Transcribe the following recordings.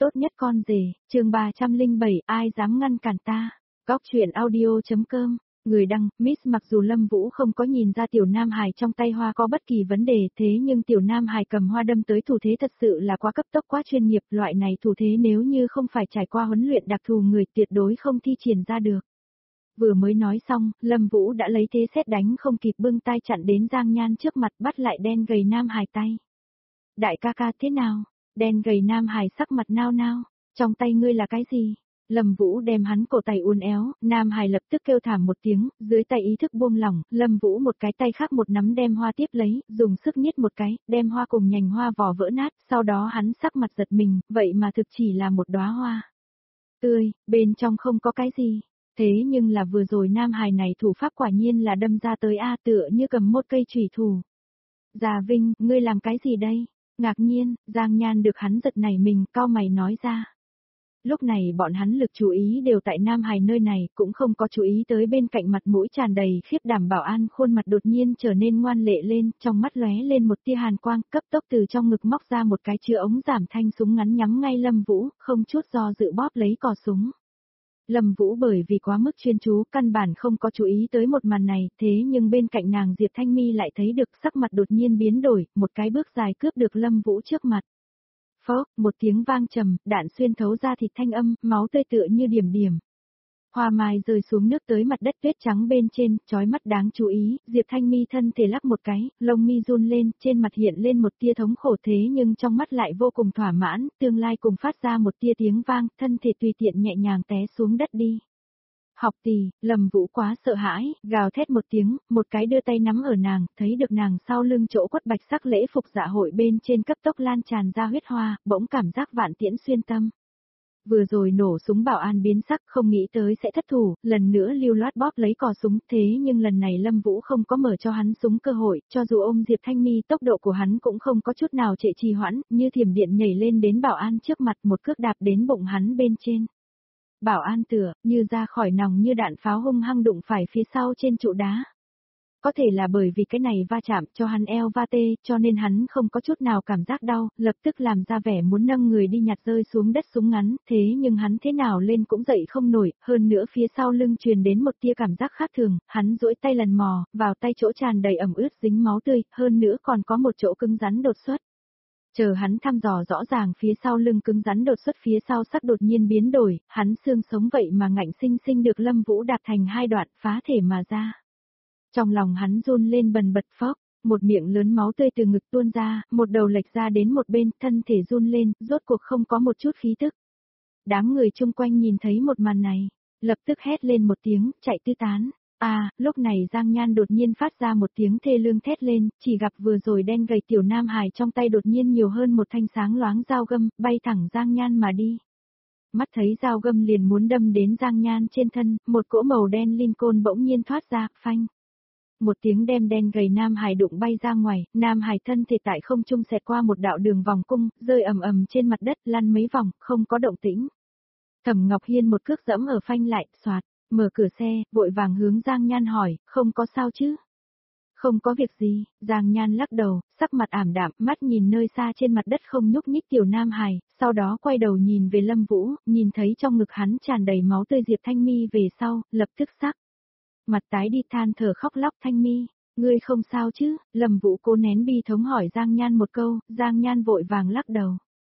Tốt nhất con rể, chương 307, ai dám ngăn cản ta. Góc truyện audio.com, người đăng, Miss. Mặc dù Lâm Vũ không có nhìn ra tiểu Nam Hải trong tay hoa có bất kỳ vấn đề, thế nhưng tiểu Nam Hải cầm hoa đâm tới thủ thế thật sự là quá cấp tốc, quá chuyên nghiệp, loại này thủ thế nếu như không phải trải qua huấn luyện đặc thù người tuyệt đối không thi triển ra được. Vừa mới nói xong, Lâm Vũ đã lấy thế sét đánh không kịp bưng tay chặn đến Giang Nhan trước mặt, bắt lại đen gầy Nam Hải tay. Đại ca ca thế nào? Đen gầy Nam Hải sắc mặt nao nao, trong tay ngươi là cái gì? Lâm Vũ đem hắn cổ tay uốn éo, Nam Hải lập tức kêu thảm một tiếng, dưới tay ý thức buông lỏng, Lâm Vũ một cái tay khác một nắm đem hoa tiếp lấy, dùng sức niết một cái, đem hoa cùng nhành hoa vỏ vỡ nát, sau đó hắn sắc mặt giật mình, vậy mà thực chỉ là một đóa hoa tươi, bên trong không có cái gì. Thế nhưng là vừa rồi Nam Hải này thủ pháp quả nhiên là đâm ra tới a, tựa như cầm một cây chủy thủ. Già Vinh, ngươi làm cái gì đây? Ngạc nhiên, Giang Nhan được hắn giật nảy mình, cau mày nói ra. Lúc này bọn hắn lực chú ý đều tại Nam Hải nơi này, cũng không có chú ý tới bên cạnh mặt mũi tràn đầy khiếp đảm Bảo An khuôn mặt đột nhiên trở nên ngoan lệ lên, trong mắt lóe lên một tia hàn quang, cấp tốc từ trong ngực móc ra một cái chứa ống giảm thanh súng ngắn nhắm ngay Lâm Vũ, không chút do dự bóp lấy cò súng. Lâm Vũ bởi vì quá mức chuyên chú, căn bản không có chú ý tới một màn này, thế nhưng bên cạnh nàng Diệp Thanh Mi lại thấy được, sắc mặt đột nhiên biến đổi, một cái bước dài cướp được Lâm Vũ trước mặt. Phốc, một tiếng vang trầm, đạn xuyên thấu ra thịt thanh âm, máu tươi tựa như điểm điểm. Hoa mai rơi xuống nước tới mặt đất tuyết trắng bên trên, chói mắt đáng chú ý, Diệp Thanh Mi thân thể lắc một cái, lông mi run lên, trên mặt hiện lên một tia thống khổ thế nhưng trong mắt lại vô cùng thỏa mãn, tương lai cùng phát ra một tia tiếng vang, thân thể tùy tiện nhẹ nhàng té xuống đất đi. Học tỷ, Lâm Vũ quá sợ hãi, gào thét một tiếng, một cái đưa tay nắm ở nàng, thấy được nàng sau lưng chỗ quất bạch sắc lễ phục dạ hội bên trên cấp tốc lan tràn ra huyết hoa, bỗng cảm giác vạn tiễn xuyên tâm. Vừa rồi nổ súng Bảo An biến sắc, không nghĩ tới sẽ thất thủ, lần nữa lưu loát bóp lấy cò súng, thế nhưng lần này Lâm Vũ không có mở cho hắn súng cơ hội, cho dù ôm Diệp Thanh Mi tốc độ của hắn cũng không có chút nào trệ trì hoãn, như thiểm điện nhảy lên đến Bảo An trước mặt, một cước đạp đến bụng hắn bên trên. Bảo An tựa, như ra khỏi nòng như đạn pháo hung hăng đụng phải phía sau trên trụ đá. Có thể là bởi vì cái này va chạm cho hắn eo va tê, cho nên hắn không có chút nào cảm giác đau, lập tức làm ra vẻ muốn nâng người đi nhặt rơi xuống đất súng ngắn, thế nhưng hắn thế nào lên cũng dậy không nổi, hơn nữa phía sau lưng truyền đến một tia cảm giác khác thường, hắn duỗi tay lần mò, vào tay chỗ tràn đầy ẩm ướt dính máu tươi, hơn nữa còn có một chỗ cứng rắn đột xuất. Chờ hắn thăm dò rõ ràng phía sau lưng cứng rắn đột xuất phía sau sắc đột nhiên biến đổi, hắn xương sống vậy mà ngạnh sinh sinh được Lâm Vũ đạp thành hai đoạn phá thể mà ra. Trong lòng hắn run lên bần bật phốc, một miệng lớn máu tươi từ ngực tuôn ra, một đầu lệch ra đến một bên, thân thể run lên, rốt cuộc không có một chút khí tức. Đám người chung quanh nhìn thấy một màn này, lập tức hét lên một tiếng, chạy tứ tán. Lúc này Giang Nhan đột nhiên phát ra một tiếng thê lương thét lên, chỉ gặp vừa rồi đen gầy tiểu Nam Hải trong tay đột nhiên nhiều hơn một thanh sáng loáng dao găm, bay thẳng Giang Nhan mà đi. Mắt thấy dao găm liền muốn đâm đến Giang Nhan trên thân, một cỗ màu đen Lincoln bỗng nhiên thoát ra, phanh. Một tiếng đem đen gầy Nam Hải đụng bay ra ngoài, Nam Hải thân thể tại không trung xẹt qua một đạo đường vòng cung, rơi ầm ầm trên mặt đất, lăn mấy vòng, không có động tĩnh. Thẩm Ngọc Hiên một cước dẫm ở phanh lại, xoạt, mở cửa xe, vội vàng hướng Giang Nhan hỏi, không có sao chứ? Không có việc gì, Giang Nhan lắc đầu, sắc mặt ảm đạm, mắt nhìn nơi xa trên mặt đất không nhúc nhích tiểu Nam Hải, sau đó quay đầu nhìn về Lâm Vũ, nhìn thấy trong ngực hắn tràn đầy máu tươi Diệp Thanh Mi về sau, lập tức sắc. Mặt tái đi than thở khóc lóc. Thanh Mi, ngươi không sao chứ? Lâm Vũ cố nén bi thống hỏi Giang Nhan một câu, Giang Nhan vội vàng lắc đầu.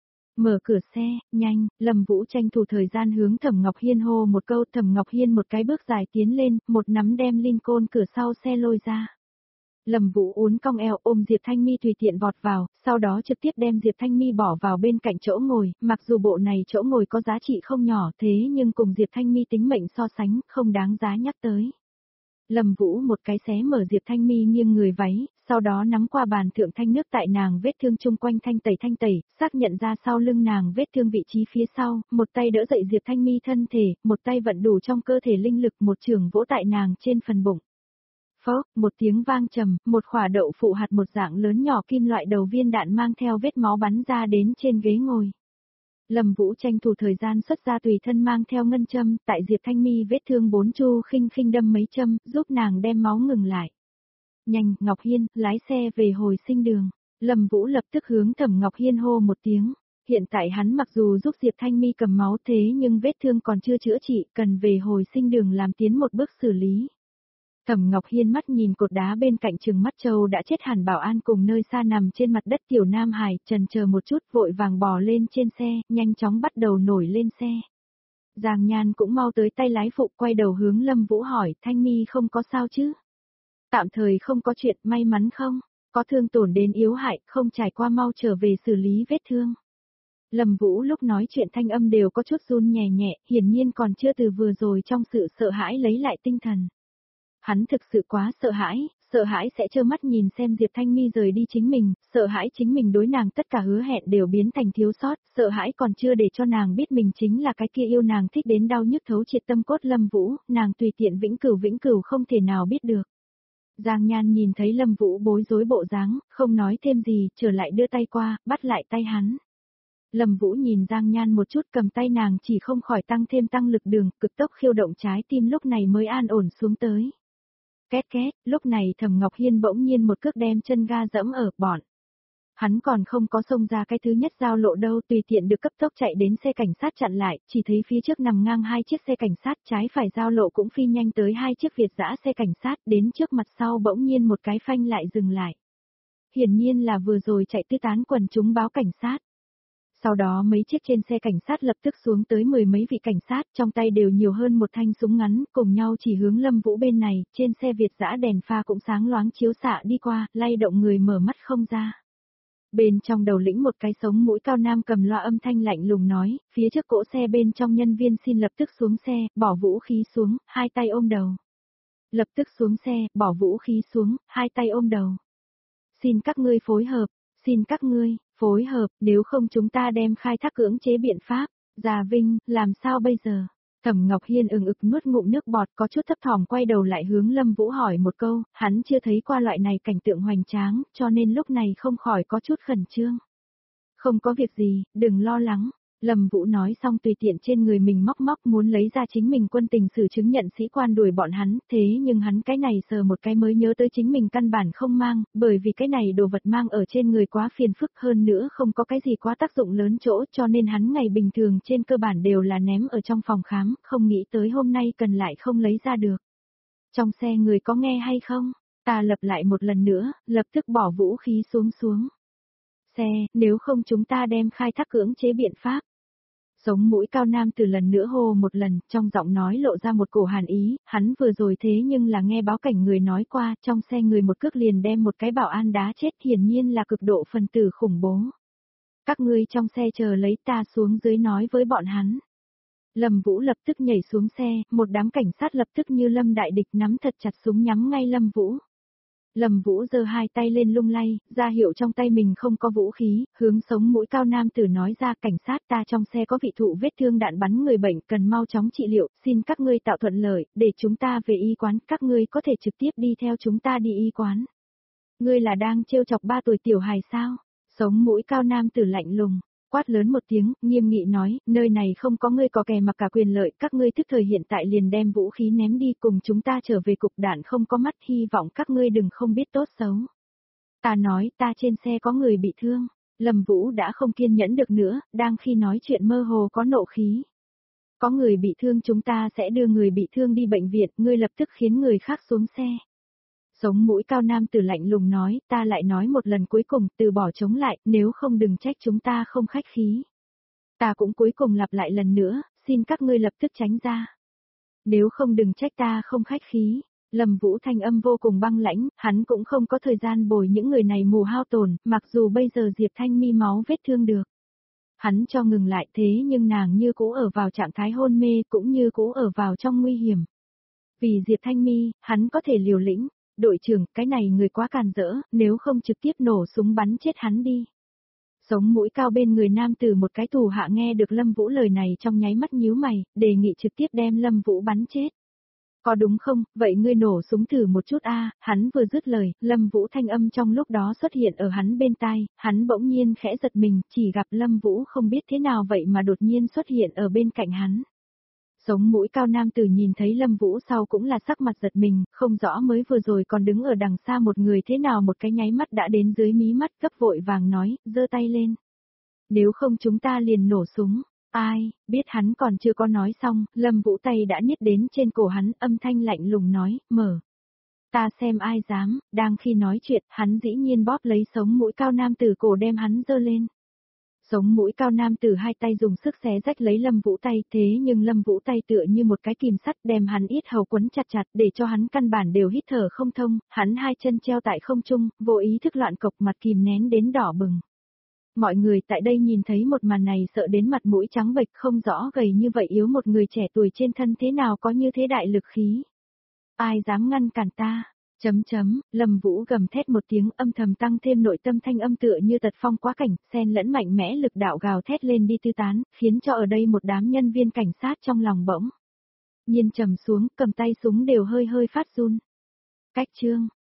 Mở cửa xe, nhanh, Lâm Vũ tranh thủ thời gian hướng Thẩm Ngọc Hiên hô một câu, Thẩm Ngọc Hiên một cái bước dài tiến lên, một nắm đem Lincoln cửa sau xe lôi ra. Lâm Vũ uốn cong eo ôm Diệp Thanh Mi tùy tiện vọt vào, sau đó trực tiếp đem Diệp Thanh Mi bỏ vào bên cạnh chỗ ngồi, mặc dù bộ này chỗ ngồi có giá trị không nhỏ thế nhưng cùng Diệp Thanh Mi tính mệnh so sánh, không đáng giá nhắc tới. Lâm Vũ một cái xé mở Diệp Thanh Mi nghiêng người váy, sau đó nắm qua bàn thượng thanh nước tại nàng vết thương chung quanh thanh tẩy, xác nhận ra sau lưng nàng vết thương vị trí phía sau, một tay đỡ dậy Diệp Thanh Mi thân thể, một tay vận đủ trong cơ thể linh lực một chưởng vỗ tại nàng trên phần bụng. Phốc, một tiếng vang trầm, một quả đậu phụ hạt một dạng lớn nhỏ kim loại đầu viên đạn mang theo vết máu bắn ra đến trên ghế ngồi. Lâm Vũ tranh thủ thời gian xuất ra tùy thân mang theo ngân châm, tại Diệp Thanh Mi vết thương 4 chu khinh khinh đâm mấy châm, giúp nàng đem máu ngừng lại. Nhanh, Ngọc Hiên, lái xe về hồi sinh đường. Lâm Vũ lập tức hướng Thẩm Ngọc Hiên hô một tiếng. Hiện tại hắn mặc dù giúp Diệp Thanh Mi cầm máu thế nhưng vết thương còn chưa chữa trị, cần về hồi sinh đường làm tiến một bước xử lý. Thẩm Ngọc Hiên mắt nhìn cột đá bên cạnh Trừng Mắt Châu đã chết hẳn bảo an cùng nơi xa nằm trên mặt đất Tiểu Nam Hải, chần chờ một chút vội vàng bò lên trên xe, nhanh chóng bắt đầu nổi lên xe. Giang Nhan cũng mau tới tay lái phụ quay đầu hướng Lâm Vũ hỏi, Thanh Mi không có sao chứ? Tạm thời không có chuyện, may mắn không? Có thương tổn đến yếu hại, không trải qua mau trở về xử lý vết thương. Lâm Vũ lúc nói chuyện thanh âm đều có chút run nhẹ nhẹ, hiển nhiên còn chưa từ vừa rồi trong sự sợ hãi lấy lại tinh thần. Hắn thực sự quá sợ hãi sẽ trơ mắt nhìn xem Diệp Thanh Mi rời đi chính mình, sợ hãi chính mình đối nàng tất cả hứa hẹn đều biến thành thiếu sót, sợ hãi còn chưa để cho nàng biết mình chính là cái kia yêu nàng thích đến đau nhức thấu triệt tâm cốt Lâm Vũ, nàng tùy tiện vĩnh cửu không thể nào biết được. Giang Nhan nhìn thấy Lâm Vũ bối rối bộ dáng, không nói thêm gì, trở lại đưa tay qua, bắt lại tay hắn. Lâm Vũ nhìn Giang Nhan một chút cầm tay nàng chỉ không khỏi tăng lực đường, cực tốc khiêu động trái tim lúc này mới an ổn xuống tới. Két két, lúc này Thẩm Ngọc Hiên bỗng nhiên một cước đem chân ga dẫm ở bọn. Hắn còn không có xông ra cái thứ nhất giao lộ đâu, tùy tiện được cấp tốc chạy đến xe cảnh sát chặn lại, chỉ thấy phía trước nằm ngang hai chiếc xe cảnh sát, trái phải giao lộ cũng phi nhanh tới hai chiếc Việt dã xe cảnh sát, đến trước mặt sau bỗng nhiên một cái phanh lại dừng lại. Hiển nhiên là vừa rồi chạy tứ tán quần chúng báo cảnh sát. Sau đó mấy chiếc trên xe cảnh sát lập tức xuống tới mười mấy vị cảnh sát, trong tay đều nhiều hơn một thanh súng ngắn, cùng nhau chỉ hướng Lâm Vũ bên này, trên xe Việt dã đèn pha cũng sáng loáng chiếu xạ đi qua, lay động người mở mắt không ra. Bên trong đầu lĩnh một cái sống mũi cao nam cầm loa âm thanh lạnh lùng nói, phía trước cỗ xe bên trong nhân viên xin lập tức xuống xe, bỏ vũ khí xuống, hai tay ôm đầu. Lập tức xuống xe, bỏ vũ khí xuống, hai tay ôm đầu. Xin các ngươi phối hợp, xin các ngươi, phối hợp, nếu không chúng ta đem khai thác cưỡng chế biện pháp. Già Vinh, làm sao bây giờ? Thẩm Ngọc Hiên ực nuốt ngụm nước bọt có chút thấp thỏm quay đầu lại hướng Lâm Vũ hỏi một câu, hắn chưa thấy qua loại này cảnh tượng hoành tráng, cho nên lúc này không khỏi có chút khẩn trương. Không có việc gì, đừng lo lắng. Lâm Vũ nói xong tùy tiện trên người mình móc muốn lấy ra chính mình quân tình sử chứng nhận sĩ quan đuổi bọn hắn, thế nhưng hắn cái này sờ một cái mới nhớ tới chính mình căn bản không mang, bởi vì cái này đồ vật mang ở trên người quá phiền phức hơn nữa không có cái gì quá tác dụng lớn chỗ cho nên hắn ngày bình thường trên cơ bản đều là ném ở trong phòng khám, không nghĩ tới hôm nay cần lại không lấy ra được. Trong xe người có nghe hay không? Ta lặp lại một lần nữa, lập tức bỏ vũ khí xuống. Xe, nếu không chúng ta đem khai thác cưỡng chế biện pháp. Sống mũi cao nam từ lần nữa hô một lần, trong giọng nói lộ ra một cổ hàn ý, hắn vừa rồi thế nhưng là nghe báo cảnh người nói qua, trong xe người một cước liền đem một cái bảo an đá chết, hiển nhiên là cực độ phần tử khủng bố. Các ngươi trong xe chờ lấy, ta xuống dưới nói với bọn hắn. Lâm Vũ lập tức nhảy xuống xe, một đám cảnh sát lập tức như lâm đại địch nắm thật chặt súng nhắm ngay Lâm Vũ. Lâm Vũ giơ hai tay lên lung lay, ra hiệu trong tay mình không có vũ khí, hướng sống mũi cao nam tử nói ra, cảnh sát, ta trong xe có vị thụ vết thương đạn bắn người bệnh cần mau chóng trị liệu, xin các ngươi tạo thuận lợi, để chúng ta về y quán, các ngươi có thể trực tiếp đi theo chúng ta đi y quán. Ngươi là đang trêu chọc 3 tuổi tiểu hài sao? Sống mũi cao nam tử lạnh lùng. Quát lớn một tiếng, nghiêm nghị nói, nơi này không có ngươi có kè mà cả quyền lợi, các ngươi tức thời hiện tại liền đem vũ khí ném đi cùng chúng ta trở về cục đạn không có mắt, hy vọng các ngươi đừng không biết tốt xấu. Ta nói, ta trên xe có người bị thương. Lâm Vũ đã không kiên nhẫn được nữa, đang khi nói chuyện mơ hồ có nộ khí. Có người bị thương chúng ta sẽ đưa người bị thương đi bệnh viện, ngươi lập tức khiến người khác xuống xe. Sống mũi cao nam tử lạnh lùng nói, ta lại nói một lần cuối cùng, từ bỏ chống lại, nếu không đừng trách chúng ta không khách khí. Ta cũng cuối cùng lặp lại lần nữa, xin các ngươi lập tức tránh ra. Nếu không đừng trách ta không khách khí. Lâm Vũ thanh âm vô cùng băng lãnh, hắn cũng không có thời gian bồi những người này mù hao tổn, mặc dù bây giờ Diệp Thanh Mi máu vết thương được. Hắn cho ngừng lại thế nhưng nàng như cũ ở vào trạng thái hôn mê cũng như cũ ở vào trong nguy hiểm. Vì Diệp Thanh Mi, hắn có thể liều lĩnh. Đội trưởng, cái này người quá càn rỡ, nếu không trực tiếp nổ súng bắn chết hắn đi. Sống mũi cao bên người nam tử một cái thủ hạ nghe được Lâm Vũ lời này trong nháy mắt nhíu mày, đề nghị trực tiếp đem Lâm Vũ bắn chết. Có đúng không, vậy ngươi nổ súng thử một chút a. Hắn vừa dứt lời, Lâm Vũ thanh âm trong lúc đó xuất hiện ở hắn bên tai, hắn bỗng nhiên khẽ giật mình, chỉ gặp Lâm Vũ không biết thế nào vậy mà đột nhiên xuất hiện ở bên cạnh hắn. Sống mũi cao nam tử nhìn thấy Lâm Vũ sau cũng là sắc mặt giật mình, không rõ mới vừa rồi còn đứng ở đằng xa một người thế nào một cái nháy mắt đã đến dưới mí mắt, gấp vội vàng nói, giơ tay lên. Nếu không chúng ta liền nổ súng. Ai, biết hắn còn chưa có nói xong, Lâm Vũ tay đã niết đến trên cổ hắn, âm thanh lạnh lùng nói, mở. Ta xem ai dám, đang khi nói chuyện, hắn dĩ nhiên bóp lấy sống mũi cao nam tử cổ đem hắn giơ lên. Sống mũi cao nam tử hai tay dùng sức xé rách lấy Lâm Vũ tay, thế nhưng Lâm Vũ tay tựa như một cái kìm sắt đem hắn yết hầu quấn chặt chặt để cho hắn căn bản đều hít thở không thông, hắn hai chân treo tại không trung, vô ý thức loạn cộc mặt kìm nén đến đỏ bừng. Mọi người tại đây nhìn thấy một màn này sợ đến mặt mũi trắng bệch, không rõ gầy như vậy yếu một người trẻ tuổi trên thân thế nào có như thế đại lực khí. Ai dám ngăn cản ta? Lâm Vũ gầm thét một tiếng, âm thầm tăng thêm nội tâm thanh âm tựa như tật phong quá cảnh, xen lẫn mạnh mẽ lực đạo gào thét lên đi tư tán, khiến cho ở đây một đám nhân viên cảnh sát trong lòng bỗng nhiên trầm xuống, cầm tay súng đều hơi hơi phát run. Cách chương